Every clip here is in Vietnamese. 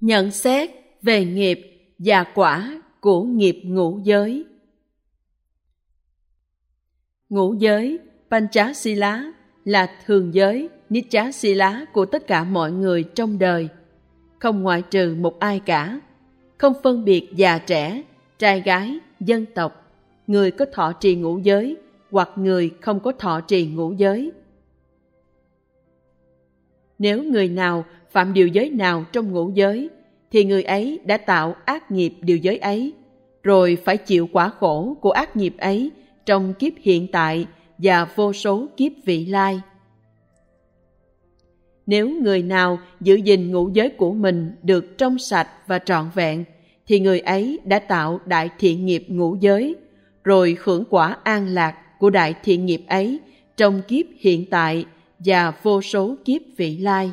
Nhận xét về nghiệp và quả của nghiệp ngũ giới. Ngũ giới Panchasila là thường giới Nityasila của tất cả mọi người trong đời, không ngoại trừ một ai cả, không phân biệt già trẻ, trai gái, dân tộc, người có thọ trì ngũ giới hoặc người không có thọ trì ngũ giới. Nếu người nào phạm điều giới nào trong ngũ giới, thì người ấy đã tạo ác nghiệp điều giới ấy, rồi phải chịu quả khổ của ác nghiệp ấy trong kiếp hiện tại và vô số kiếp vị lai. Nếu người nào giữ gìn ngũ giới của mình được trong sạch và trọn vẹn, thì người ấy đã tạo đại thiện nghiệp ngũ giới, rồi hưởng quả an lạc của đại thiện nghiệp ấy trong kiếp hiện tại và vô số kiếp vị lai.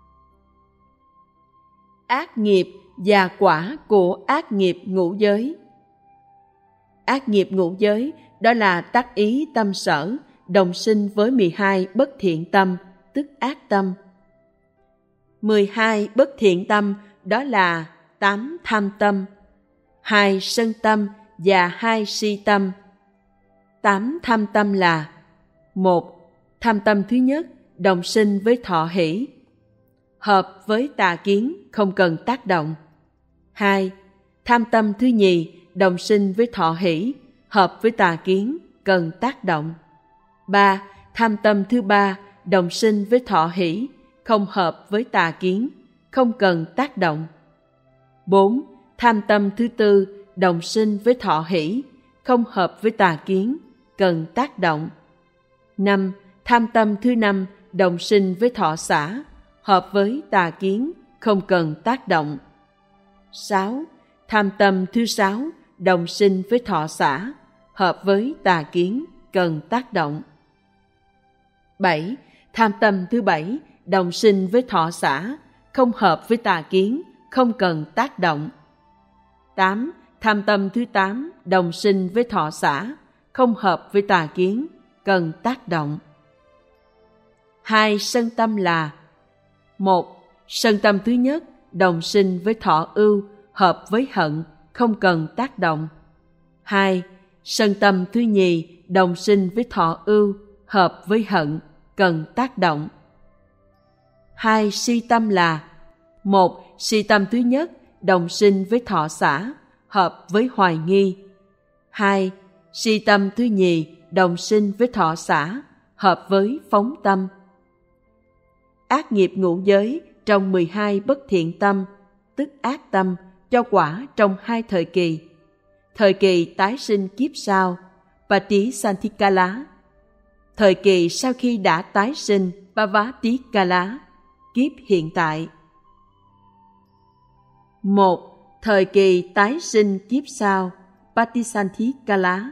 Ác nghiệp và quả của ác nghiệp ngũ giới. Ác nghiệp ngũ giới đó là tác ý tâm sở, đồng sinh với 12 bất thiện tâm, tức ác tâm. 12 bất thiện tâm đó là 8 tham tâm, 2 sân tâm và 2 si tâm. 8 tham tâm là: 1. Tham tâm thứ nhất, đồng sinh với thọ hỷ, hợp với tà kiến, không cần tác động. 2. Tham tâm thứ nhì, đồng sinh với thọ hỷ, hợp với tà kiến, cần tác động. 3. Tham tâm thứ ba, đồng sinh với thọ hỷ, không hợp với tà kiến, không cần tác động. 4. Tham tâm thứ tư, đồng sinh với thọ hỷ, không hợp với tà kiến, cần tác động. 5. Tham tâm thứ năm, đồng sinh với thọ xả, hợp với tà kiến, không cần tác động. 6. Tham tâm thứ sáu, đồng sinh với thọ xả, hợp với tà kiến, cần tác động. 7. Tham tâm thứ bảy, đồng sinh với thọ xả, không hợp với tà kiến, không cần tác động. 8. Tham tâm thứ 8, đồng sinh với thọ xả, không hợp với tà kiến, cần tác động. 2 sân tâm là: 1. Sân tâm thứ nhất, đồng sinh với thọ ưu, hợp với hận, không cần tác động. 2. Sân tâm thứ nhì, đồng sinh với thọ ưu, hợp với hận, cần tác động. 2 si tâm là: 1. Si tâm thứ nhất, đồng sinh với thọ xả, hợp với hoài nghi. 2. Si tâm thứ nhì, đồng sinh với thọ xả, hợp với phóng tâm. Ác nghiệp ngũ giới trong 12 bất thiện tâm, tức ác tâm, cho quả trong 2 thời kỳ. Thời kỳ tái sinh kiếp sau, Patisanthikala. Thời kỳ sau khi đã tái sinh, Pavatikala, kiếp hiện tại. 1. Thời kỳ tái sinh kiếp sau, Patisanthikala.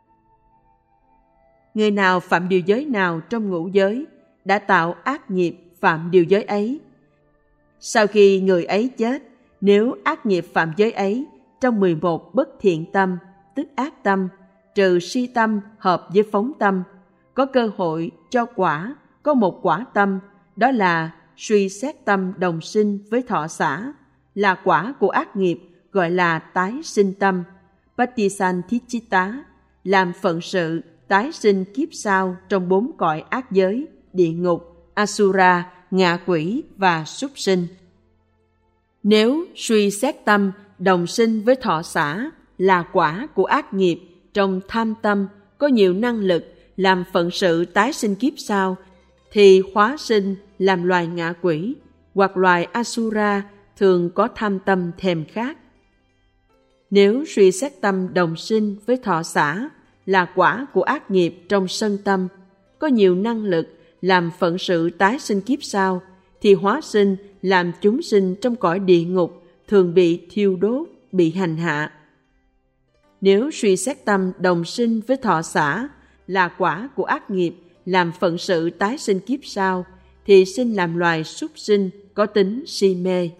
Người nào phạm điều giới nào trong ngũ giới đã tạo ác nghiệp phạm điều giới ấy. Sau khi người ấy chết, nếu ác nghiệp phạm giới ấy trong 11 bất thiện tâm, tức ác tâm, trừ si tâm hợp với phóng tâm, có cơ hội cho quả, có một quả tâm, đó là suy xét tâm đồng sinh với thọ xả, là quả của ác nghiệp, gọi là tái sinh tâm, Patisanthicita, làm phận sự tái sinh kiếp sau trong 4 cõi ác giới, địa ngục, Asura, ngạ quỷ và súc sinh. Nếu suy xét tâm đồng sinh với thọ xả, là quả của ác nghiệp trong tham tâm, có nhiều năng lực làm phận sự tái sinh kiếp sau, thì hóa sinh làm loài ngạ quỷ hoặc loài Asura, thường có tham tâm thèm khát. Nếu suy xét tâm đồng sinh với thọ xả, là quả của ác nghiệp trong sân tâm, có nhiều năng lực làm phận sự tái sinh kiếp sau, thì hóa sinh làm chúng sinh trong cõi địa ngục, thường bị thiêu đốt, bị hành hạ. Nếu suy xét tâm đồng sinh với thọ xả, là quả của ác nghiệp làm phận sự tái sinh kiếp sau, thì sinh làm loài súc sinh có tính si mê.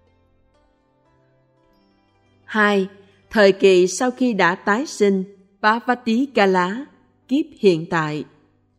2. Thời kỳ sau khi đã tái sinh, Pavatikala, kiếp hiện tại.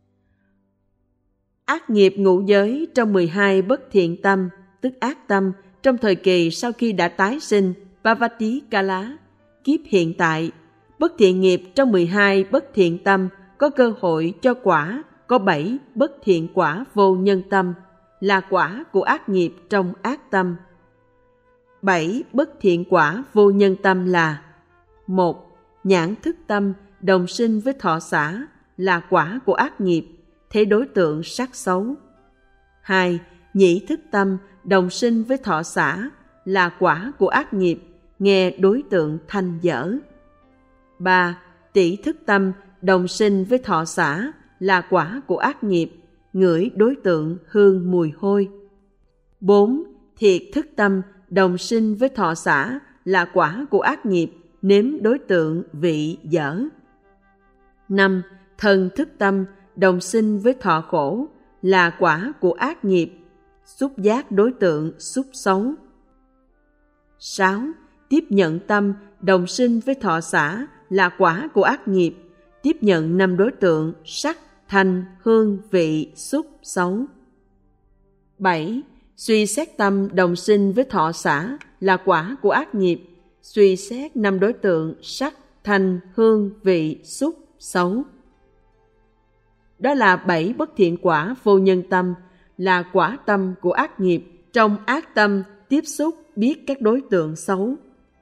Ác nghiệp ngũ giới trong 12 bất thiện tâm, tức ác tâm, trong thời kỳ sau khi đã tái sinh Parvati Kala, kiếp hiện tại, bất thiện nghiệp trong 12 bất thiện tâm có cơ hội cho quả có 7 bất thiện quả vô nhân tâm, là quả của ác nghiệp trong ác tâm. 7 bất thiện quả vô nhân tâm là: 1. Nhãn thức tâm đồng sinh với thọ xả, là quả của ác nghiệp, thấy đối tượng sắc xấu. 2. Nhĩ thức tâm đồng sinh với thọ xả, là quả của ác nghiệp, nghe đối tượng thanh dở. 3. Tỷ thức tâm đồng sinh với thọ xả, là quả của ác nghiệp, ngửi đối tượng hương mùi hôi. 4. Thiệt thức tâm đồng sinh với thọ xả, là quả của ác nghiệp, nếm đối tượng vị dở. 5. Thần thức tâm đồng sinh với thọ khổ, là quả của ác nghiệp, xúc giác đối tượng xúc xấu. 6. Tiếp nhận tâm đồng sinh với thọ xả, là quả của ác nghiệp, tiếp nhận 5 đối tượng sắc, thanh, hương, vị, xúc, xấu. 7. Suy xét tâm đồng sinh với thọ xả, là quả của ác nghiệp, suy xét 5 đối tượng sắc, thanh, hương, vị, xúc, xấu. Đó là 7 bất thiện quả vô nhân tâm, là quả tâm của ác nghiệp, trong ác tâm tiếp xúc biết các đối tượng xấu.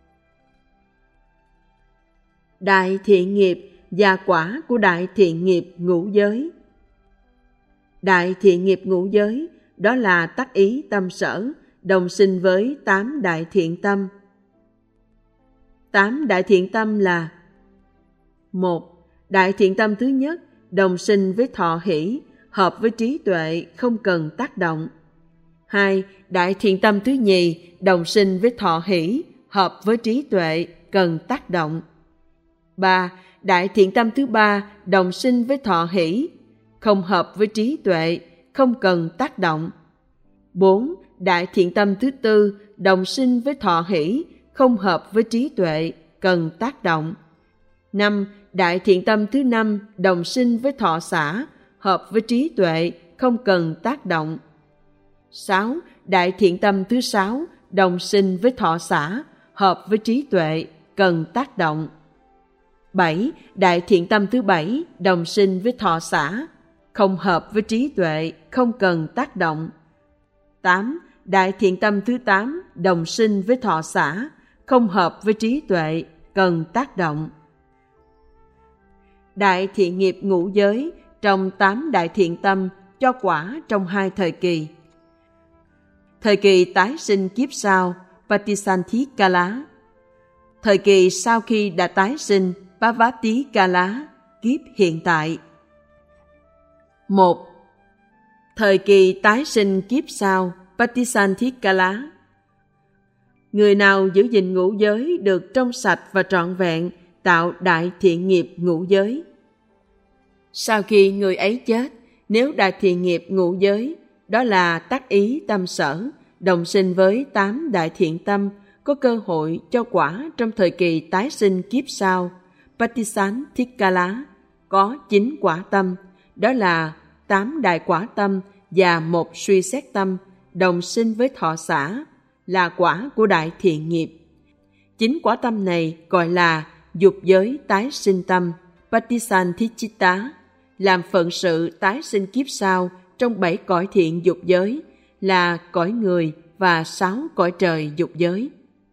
Đại thiện nghiệp và quả của đại thiện nghiệp ngũ giới. Đại thiện nghiệp ngũ giới đó là tác ý tâm sở, đồng sinh với 8 đại thiện tâm. 8 đại thiện tâm là: 1. Đại thiện tâm thứ nhất đồng sinh với thọ hỷ, hợp với trí tuệ, không cần tác động. 2. Đại thiện tâm thứ nhì đồng sinh với thọ hỷ, hợp với trí tuệ, cần tác động. 3. Đại thiện tâm thứ ba đồng sinh với thọ hỷ, không hợp với trí tuệ, không cần tác động. 4. Đại thiện tâm thứ tư đồng sinh với thọ hỷ, không hợp với trí tuệ, cần tác động. 5. Đại thiện tâm thứ năm đồng sinh với thọ xả, hợp với trí tuệ, không cần tác động. 6. Đại thiện tâm thứ sáu đồng sinh với thọ xả, hợp với trí tuệ, cần tác động. 7. Đại thiện tâm thứ bảy đồng sinh với thọ xả, không hợp với trí tuệ, không cần tác động. 8. Đại thiện tâm thứ 8 đồng sinh với thọ xả, không hợp với trí tuệ, cần tác động. Đại thiện nghiệp ngũ giới trong 8 đại thiện tâm cho quả trong 2 thời kỳ. Thời kỳ tái sinh kiếp sau, Patisanthi Kala. Thời kỳ sau khi đã tái sinh, Parvati Kala, kiếp hiện tại. 1. Thời kỳ tái sinh kiếp sau, Patisanthi Kala. Người nào giữ gìn ngũ giới được trong sạch và trọn vẹn, tạo đại thiện nghiệp ngũ giới. Sau khi người ấy chết, nếu đại thiện nghiệp ngũ giới, đó là tác ý tâm sở, đồng sinh với 8 đại thiện tâm, có cơ hội cho quả trong thời kỳ tái sinh kiếp sau, Patisanthi Kala, có 9 quả tâm, đó là 8 đại quả tâm và 1 suy xét tâm, đồng sinh với thọ xả, là quả của đại thiện nghiệp. 9 quả tâm này gọi là dục giới tái sinh tâm, Patisanthicitta, làm phận sự tái sinh kiếp sau trong 7 cõi thiện dục giới, là cõi người và 6 cõi trời dục giới.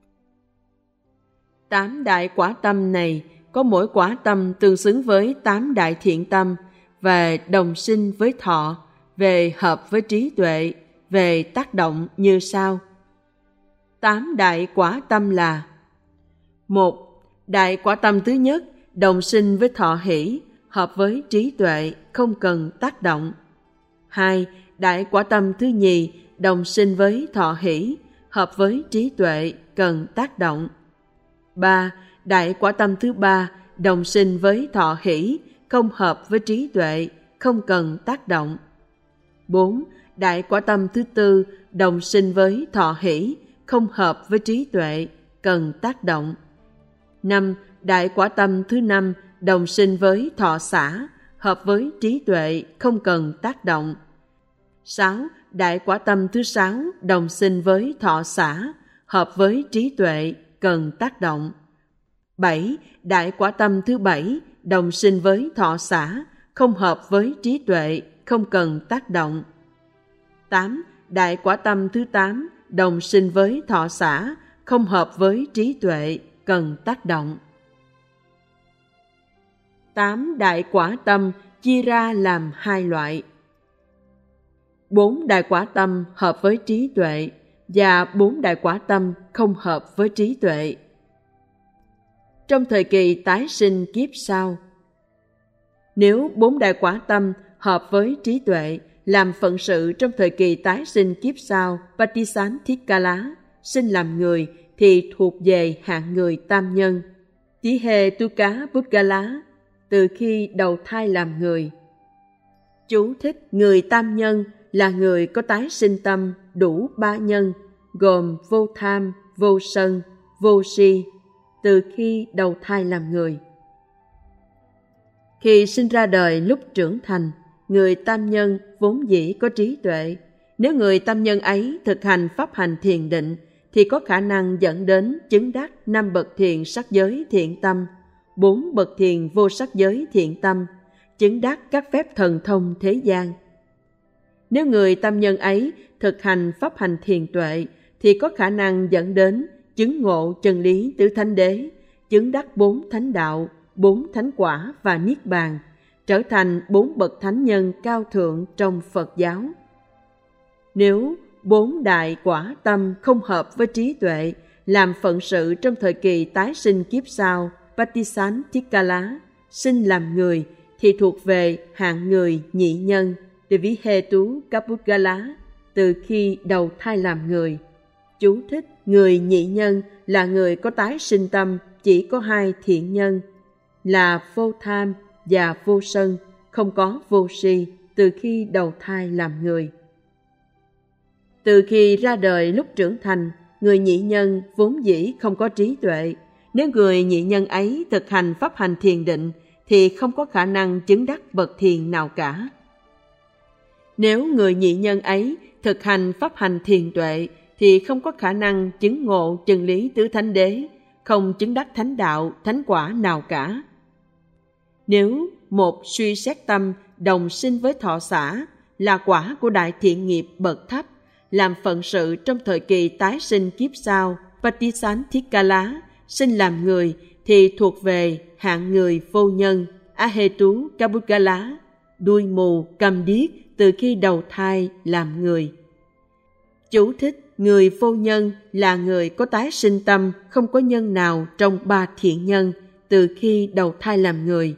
8 đại quả tâm này có mỗi quả tâm tương xứng với 8 đại thiện tâm, về đồng sinh với thọ, về hợp với trí tuệ, về tác động như sau. 8 đại quả tâm là: 1. Đại quả tâm thứ nhất đồng sinh với thọ hỷ, hợp với trí tuệ, không cần tác động. 2. Đại quả tâm thứ nhì đồng sinh với thọ hỷ, hợp với trí tuệ, cần tác động. 3. Đại quả tâm thứ ba đồng sinh với thọ hỷ, không hợp với trí tuệ, không cần tác động. 4. Đại quả tâm thứ tư đồng sinh với thọ hỷ, không hợp với trí tuệ, cần tác động. 5. Đại quả tâm thứ năm đồng sinh với thọ xả, hợp với trí tuệ, không cần tác động. 6. đại quả tâm thứ 6 đồng sinh với thọ xả, hợp với trí tuệ, cần tác động. 7. Đại quả tâm thứ 7 đồng sinh với thọ xả, không hợp với trí tuệ, không cần tác động. 8. Đại quả tâm thứ 8 đồng sinh với thọ xả, không hợp với trí tuệ, cần tác động. 8 đại quả tâm chia ra làm 2 loại. 4 đại quả tâm hợp với trí tuệ và 4 đại quả tâm không hợp với trí tuệ. Trong thời kỳ tái sinh kiếp sau, nếu 4 đại quả tâm hợp với trí tuệ làm phận sự trong thời kỳ tái sinh kiếp sau, Patisanthikkala, sinh làm người thì thuộc về hạng người tam nhân. Tihetuka Puddgala, từ khi đầu thai làm người. Chú thích: người tam nhân là người có tái sinh tâm đủ 3 nhân, gồm vô tham, vô sân, vô si, từ khi đầu thai làm người. Khi sinh ra đời lúc trưởng thành, người tam nhân vốn dĩ có trí tuệ. Nếu người tam nhân ấy thực hành pháp hành thiền định, thì có khả năng dẫn đến chứng đắc 5 bậc thiền sắc giới thiện tâm, 4 bậc thiền vô sắc giới thiện tâm, chứng đắc các phép thần thông thế gian. Nếu người tam nhân ấy thực hành pháp hành thiền tuệ, thì có khả năng dẫn đến chứng ngộ chân lý tứ thánh đế, chứng đắc 4 thánh đạo, 4 thánh quả và niết bàn, trở thành 4 bậc thánh nhân cao thượng trong Phật giáo. Nếu 4 đại quả tâm không hợp với trí tuệ, làm phận sự trong thời kỳ tái sinh kiếp sau, Patisanthikkala, sinh làm người, thì thuộc về hạng người nhị nhân, Devihetuka Puddgala, từ khi đầu thai làm người. Chú thích: người nhị nhân là người có tái sinh tâm chỉ có 2 thiện nhân, là vô tham và vô sân, không có vô si, từ khi đầu thai làm người. Từ khi ra đời lúc trưởng thành, người nhị nhân vốn dĩ không có trí tuệ. Nếu người nhị nhân ấy thực hành pháp hành thiền định, thì không có khả năng chứng đắc bậc thiền nào cả. Nếu người nhị nhân ấy thực hành pháp hành thiền tuệ, thì không có khả năng chứng ngộ chân lý tứ thánh đế, không chứng đắc thánh đạo, thánh quả nào cả. Nếu một suy xét tâm đồng sinh với thọ xả, là quả của đại thiện nghiệp bậc thấp, làm phận sự trong thời kỳ tái sinh kiếp sau, Patisanthikkala, sinh làm người, thì thuộc về hạng người vô nhân, Ahetuka Puddgala, đuôi mù, câm điếc, từ khi đầu thai làm người. Chú thích: người vô nhân là người có tái sinh tâm không có nhân nào trong 3 thiện nhân, từ khi đầu thai làm người.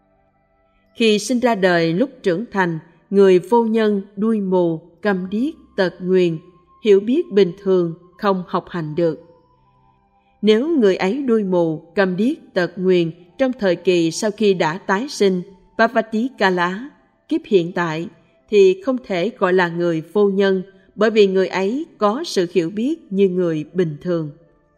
Khi sinh ra đời lúc trưởng thành, người vô nhân đuôi mù, câm điếc, tật nguyền, hiểu biết bình thường, không học hành được. Nếu người ấy đuôi mù, câm điếc, tật nguyền trong thời kỳ sau khi đã tái sinh, Pavatikala, kiếp hiện tại, thì không thể gọi là người vô nhân, bởi vì người ấy có sự hiểu biết như người bình thường.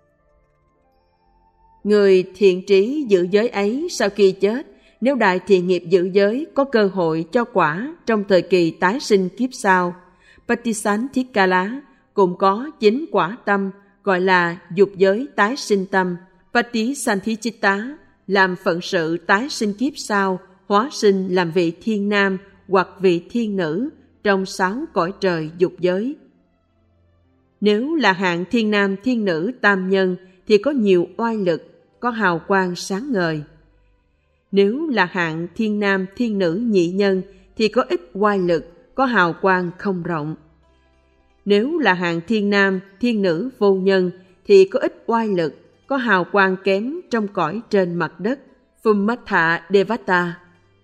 Người thiện trí giữ giới ấy sau khi chết, nếu đại thiện nghiệp giữ giới có cơ hội cho quả trong thời kỳ tái sinh kiếp sau, Patisanthikkala cũng có 9 quả tâm, gọi là dục giới tái sinh tâm, Patisanthichitta, làm phận sự tái sinh kiếp sau, hóa sinh làm vị thiên nam hoặc vị thiên nữ trong 6 cõi trời dục giới. Nếu là hạng thiên nam thiên nữ tam nhân thì có nhiều oai lực, có hào quang sáng ngời. Nếu là hạng thiên nam thiên nữ nhị nhân thì có ít oai lực, có hào quang không rộng. Nếu là hạng thiên nam thiên nữ vô nhân thì có ít oai lực, có hào quang kém trong cõi trên mặt đất, Phummatha Devata.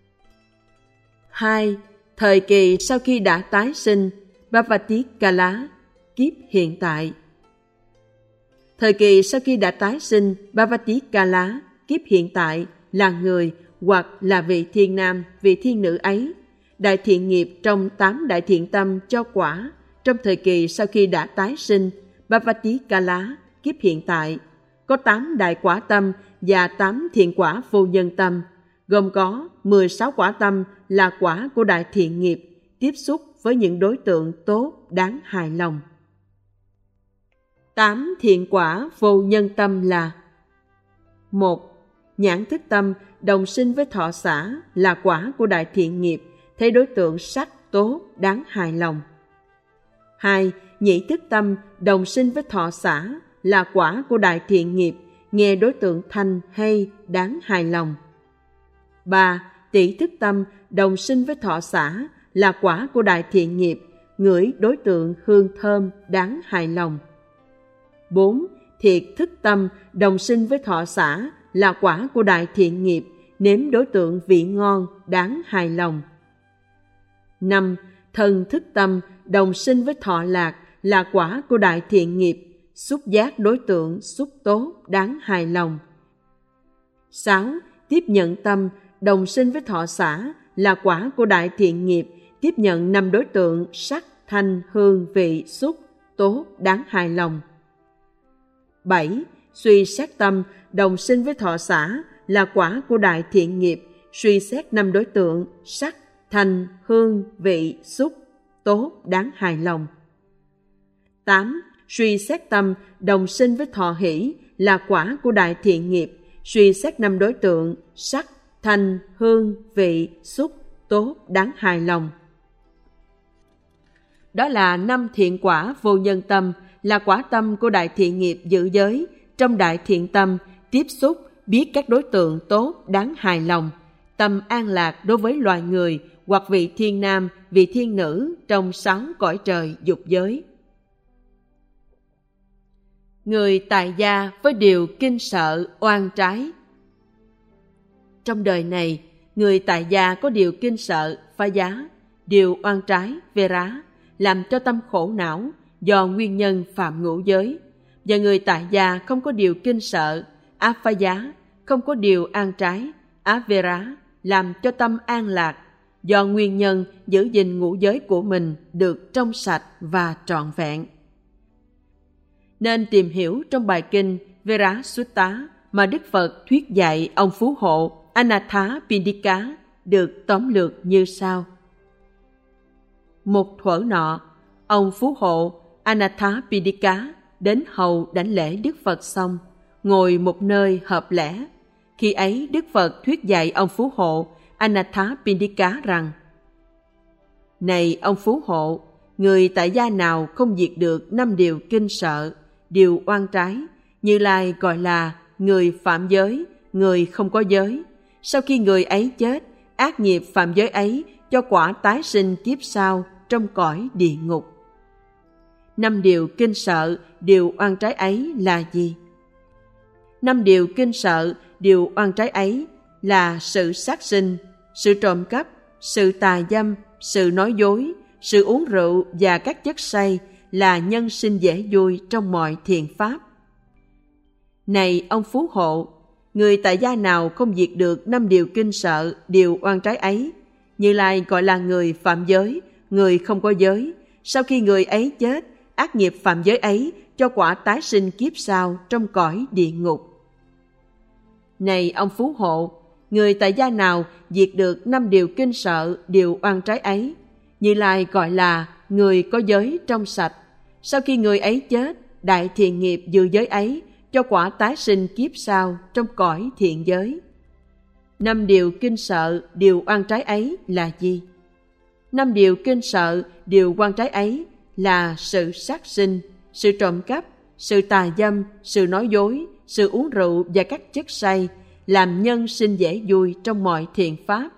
2. Thời kỳ sau khi đã tái sinh, Pavatikala, kiếp hiện tại. Thời kỳ sau khi đã tái sinh, Pavatikala, kiếp hiện tại, là người hoặc là vị thiên nam, vị thiên nữ ấy, đại thiện nghiệp trong 8 đại thiện tâm cho quả trong thời kỳ sau khi đã tái sinh, Pavatikala, kiếp hiện tại, có 8 đại quả tâm và 8 thiện quả vô nhân tâm, gồm có 16 quả tâm là quả của đại thiện nghiệp tiếp xúc với những đối tượng tốt đáng hài lòng. 8 thiện quả vô nhân tâm là: 1. Nhãn thức tâm đồng sinh với thọ xả là quả của đại thiện nghiệp, thấy đối tượng sắc tốt đáng hài lòng. 2. Nhĩ thức tâm đồng sinh với thọ xả là quả của đại thiện nghiệp, nghe đối tượng thanh hay đáng hài lòng. 3. Tỷ thức tâm đồng sinh với thọ xả là quả của đại thiện nghiệp, ngửi đối tượng hương thơm đáng hài lòng. 4. Thiệt thức tâm đồng sinh với thọ xả là quả của đại thiện nghiệp, nếm đối tượng vị ngon đáng hài lòng. 5. Thần thức tâm đồng sinh với thọ lạc là quả của đại thiện nghiệp, xúc giác đối tượng xúc tốt đáng hài lòng. 6. Tiếp nhận tâm đồng sinh với thọ xả là quả của đại thiện nghiệp, tiếp nhận 5 đối tượng sắc, thanh, hương, vị, xúc tốt đáng hài lòng. 7. Suy xét tâm đồng sinh với thọ xả là quả của đại thiện nghiệp, suy xét 5 đối tượng sắc, thanh, hương, vị, xúc tốt đáng hài lòng. 8. Suy xét tâm đồng sinh với thọ hỷ là quả của đại thiện nghiệp, suy xét 5 đối tượng sắc, thanh, hương, vị, xúc tốt đáng hài lòng. Đó là 5 thiện quả vô nhân tâm, là quả tâm của đại thiện nghiệp giữ giới. Trong đại thiện tâm, tiếp xúc, biết các đối tượng tốt đáng hài lòng, tâm an lạc đối với loài người hoặc vị thiên nam, vị thiên nữ trong 6 cõi trời dục giới. Người tại gia với điều kinh sợ oan trái. Trong đời này, người tại gia có điều kinh sợ phá giá, điều oan trái vê rá, làm cho tâm khổ não do nguyên nhân phạm ngũ giới. Và người tại gia không có điều kinh sợ áp phá giá, không có điều an trái áp vê rá, làm cho tâm an lạc do nguyên nhân giữ gìn ngũ giới của mình được trong sạch và trọn vẹn. Nên tìm hiểu trong bài kinh Vera Sutta mà Đức Phật thuyết dạy ông Phú Hộ Anathapindika được tóm lược như sau. Một thuở nọ, ông Phú Hộ Anathapindika đến hầu đảnh lễ Đức Phật xong, ngồi một nơi hợp lẽ. Khi ấy Đức Phật thuyết dạy ông Phú Hộ Anathapindika rằng: Này ông Phú Hộ, người tại gia nào không diệt được 5 điều kinh sợ, điều oan trái, Như Lai gọi là người phạm giới, người không có giới. Sau khi người ấy chết, ác nghiệp phạm giới ấy cho quả tái sinh kiếp sau trong cõi địa ngục. 5 điều kinh sợ, điều oan trái ấy là gì? 5 điều kinh sợ, điều oan trái ấy là sự sát sinh, sự trộm cắp, sự tà dâm, sự nói dối, sự uống rượu và các chất say, là nhân sinh dễ vui trong mọi thiện pháp. Này ông Phú Hộ, người tại gia nào không diệt được 5 điều kinh sợ, điều oan trái ấy, Như Lai gọi là người phạm giới, người không có giới. Sau khi người ấy chết, ác nghiệp phạm giới ấy cho quả tái sinh kiếp sau trong cõi địa ngục. Này ông Phú Hộ, người tại gia nào diệt được 5 điều kinh sợ, điều oan trái ấy, Như Lai gọi là người có giới trong sạch. Sau khi người ấy chết, đại thiện nghiệp giữ giới ấy cho quả tái sinh kiếp sau trong cõi thiện giới. 5 điều kinh sợ, điều oan trái ấy là gì? 5 điều kinh sợ, điều oan trái ấy là sự sát sinh, sự trộm cắp, sự tà dâm, sự nói dối, sự uống rượu và các chất say, làm nhân sinh dễ vui trong mọi thiện pháp.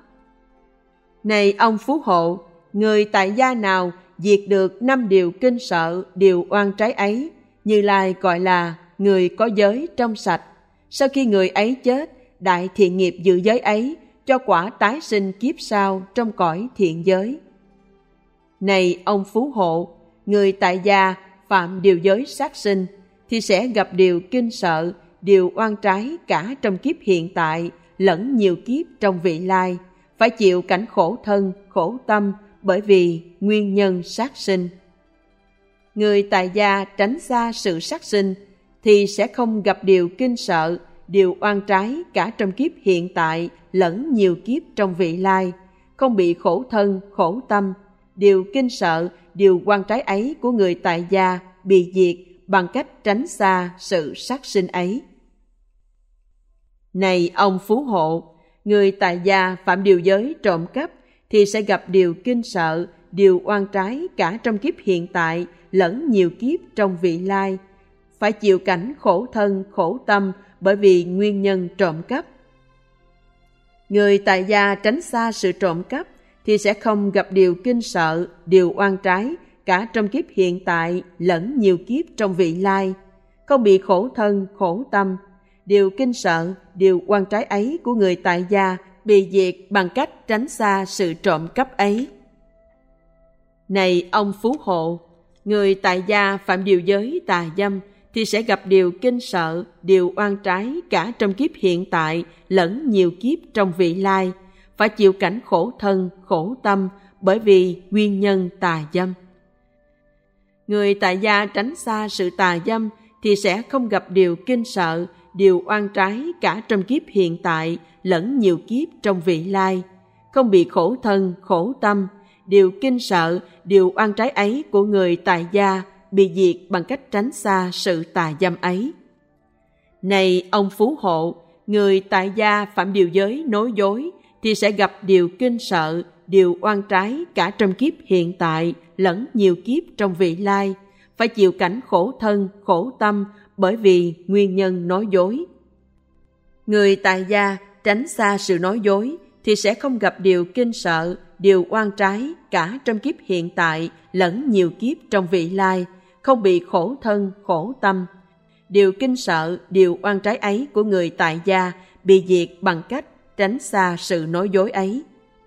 Này ông Phú Hộ, người tại gia nào diệt được 5 điều kinh sợ, điều oan trái ấy, Như Lai gọi là người có giới trong sạch. Sau khi người ấy chết, đại thiện nghiệp giữ giới ấy cho quả tái sinh kiếp sau trong cõi thiện giới. Này ông Phú Hộ, người tại gia phạm điều giới sát sinh thì sẽ gặp điều kinh sợ, điều oan trái cả trong kiếp hiện tại lẫn nhiều kiếp trong vị lai, phải chịu cảnh khổ thân, khổ tâm bởi vì nguyên nhân sát sinh. Người tại gia tránh xa sự sát sinh thì sẽ không gặp điều kinh sợ, điều oan trái cả trong kiếp hiện tại lẫn nhiều kiếp trong vị lai, không bị khổ thân, khổ tâm, điều kinh sợ, điều oan trái ấy của người tại gia bị diệt bằng cách tránh xa sự sát sinh ấy. Này ông phú hộ, người tại gia phạm điều giới trộm cắp thì sẽ gặp điều kinh sợ, điều oan trái cả trong kiếp hiện tại lẫn nhiều kiếp trong vị lai, phải chịu cảnh khổ thân, khổ tâm bởi vì nguyên nhân trộm cắp. Người tại gia tránh xa sự trộm cắp thì sẽ không gặp điều kinh sợ, điều oan trái cả trong kiếp hiện tại lẫn nhiều kiếp trong vị lai, không bị khổ thân, khổ tâm. Điều kinh sợ, điều oan trái ấy của người tại gia bị diệt bằng cách tránh xa sự trộm cắp ấy. Này ông phú hộ, người tại gia phạm điều giới tà dâm thì sẽ gặp điều kinh sợ, điều oan trái cả trong kiếp hiện tại lẫn nhiều kiếp trong vị lai, phải chịu cảnh khổ thân, khổ tâm bởi vì nguyên nhân tà dâm. Người tại gia tránh xa sự tà dâm thì sẽ không gặp điều kinh sợ, điều oan trái cả trong kiếp hiện tại lẫn nhiều kiếp trong vị lai, không bị khổ thân, khổ tâm. Điều kinh sợ, điều oan trái ấy của người tại gia bị diệt bằng cách tránh xa sự tà dâm ấy. Này ông phú hộ, người tại gia phạm điều giới nói dối thì sẽ gặp điều kinh sợ, điều oan trái cả trong kiếp hiện tại lẫn nhiều kiếp trong vị lai, phải chịu cảnh khổ thân, khổ tâm bởi vì nguyên nhân nói dối. Người tại gia tránh xa sự nói dối thì sẽ không gặp điều kinh sợ, điều oan trái cả trong kiếp hiện tại lẫn nhiều kiếp trong vị lai, không bị khổ thân, khổ tâm. Điều kinh sợ, điều oan trái ấy của người tại gia bị diệt bằng cách tránh xa sự nói dối ấy.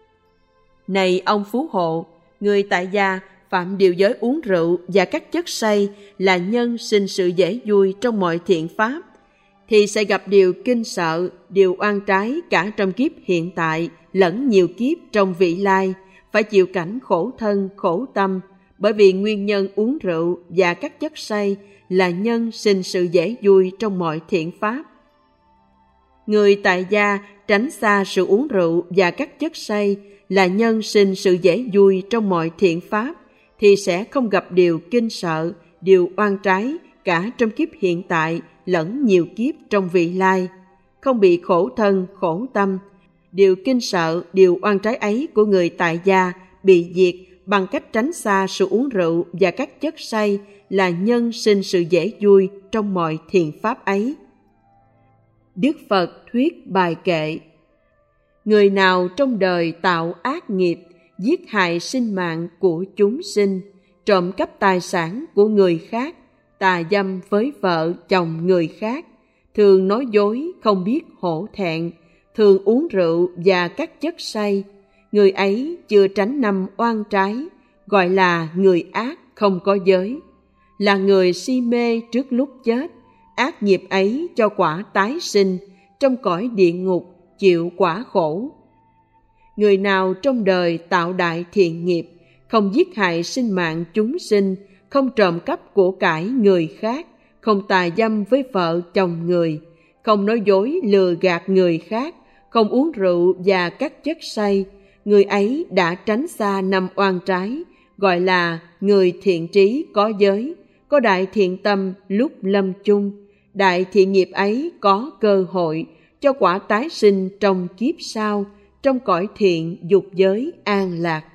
Này ông phú hộ, người tại gia phạm điều giới uống rượu và các chất say là nhân sinh sự dễ vui trong mọi thiện pháp, thì sẽ gặp điều kinh sợ, điều oan trái cả trong kiếp hiện tại lẫn nhiều kiếp trong vị lai, phải chịu cảnh khổ thân, khổ tâm, bởi vì nguyên nhân uống rượu và các chất say là nhân sinh sự dễ vui trong mọi thiện pháp. Người tại gia tránh xa sự uống rượu và các chất say là nhân sinh sự dễ vui trong mọi thiện pháp, thì sẽ không gặp điều kinh sợ, điều oan trái cả trong kiếp hiện tại lẫn nhiều kiếp trong vị lai, không bị khổ thân, khổ tâm. Điều kinh sợ, điều oan trái ấy của người tại gia bị diệt bằng cách tránh xa sự uống rượu và các chất say là nhân sinh sự dễ vui trong mọi thiện pháp ấy. Đức Phật thuyết bài kệ: người nào trong đời tạo ác nghiệp, giết hại sinh mạng của chúng sinh, trộm cắp tài sản của người khác, tà dâm với vợ chồng người khác, thường nói dối không biết hổ thẹn, thường uống rượu và các chất say, người ấy chưa tránh năm oan trái, gọi là người ác không có giới, là người si mê trước lúc chết. Ác nghiệp ấy cho quả tái sinh trong cõi địa ngục, chịu quả khổ. Người nào trong đời tạo đại thiện nghiệp, không giết hại sinh mạng chúng sinh, không trộm cắp của cải người khác, không tà dâm với vợ chồng người, không nói dối lừa gạt người khác, không uống rượu và các chất say, người ấy đã tránh xa năm oan trái, gọi là người thiện trí có giới, có đại thiện tâm lúc lâm chung. Đại thiện nghiệp ấy có cơ hội cho quả tái sinh trong kiếp sau, trong cõi thiện dục giới an lạc.